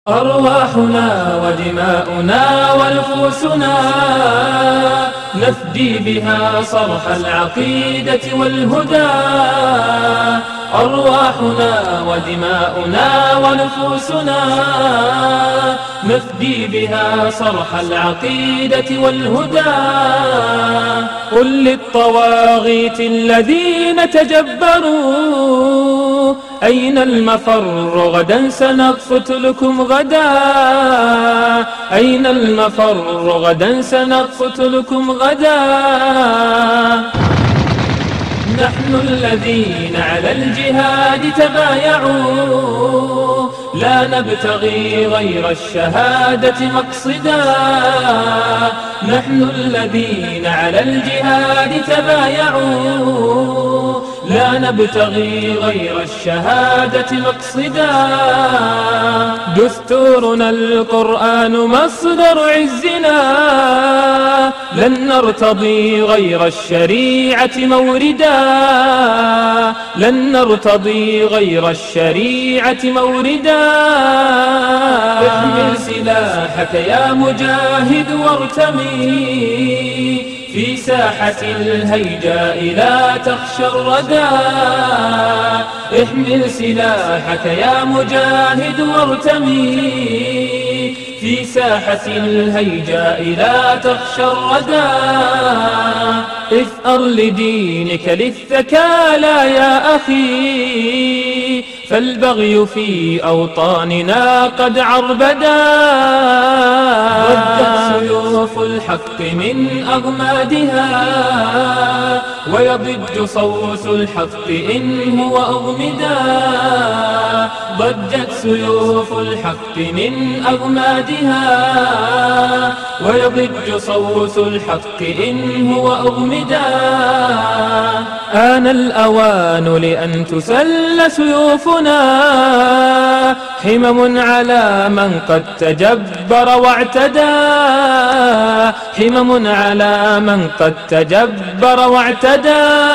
أرواحنا ودماؤنا ونفوسنا نفدي بها صرح العقيدة والهدى. أرواحنا ودماؤنا ونفوسنا نفدي بها صرح العقيدة والهدى. قل للطواغيت الذين تجبروا أين المفر غدا سنقتلكم غدا. أين المفر غدا سنقتلكم غدا. نحن الذين على الجهاد تبايعوا لا نبتغي غير الشهادة مقصدا. نحن الذين على الجهاد تبايعوا لا نبتغي غير الشهادة مقصدا. دستورنا القرآن مصدر عزنا لن نرتضي غير الشريعة موردا. لن نرتضي غير الشريعة موردا. احمل سلاحك يا مجاهد وارتمي في ساحة الهيجاء لا تخشى الردى. احمل سلاحك يا مجاهد وارتمي في ساحة الهيجاء لا تخشى الردى. اثأر لدينك للثكالى يا أخي فالبغي في أوطاننا قد عربدا. ضجت سيوف الحق من أغمادها ويضج صوت الحق إن هو أغمدا. ضجت سيوف الحق من أغمادها ويضج صوت الحق إن هو أغمدا. آن الأوان لأن تسل سيوفنا حمم على من قد تجبر واعتدى. حمم على من قد تجبر واعتدى.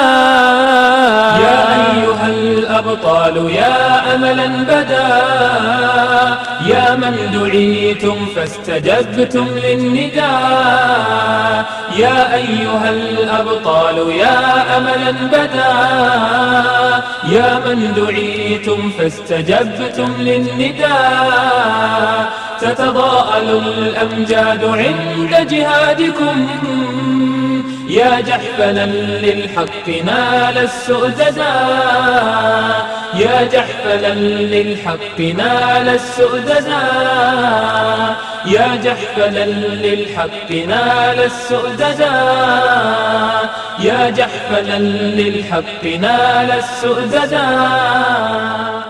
يا أيها الأبطال يا أملا بدا يا من دعيتم فاستجبتم للنداء. يا أيها الأبطال يا أملا بدا يا من دعيتم فاستجبتم للنداء. تتضاءل الأمجاد عند جهادكم يا جحفلا للحق نال السؤددا. يا جحفلا للحق نال السؤددا. يا جحفلا للحق نال السؤددا. يا جحفلا للحق نال السؤددا.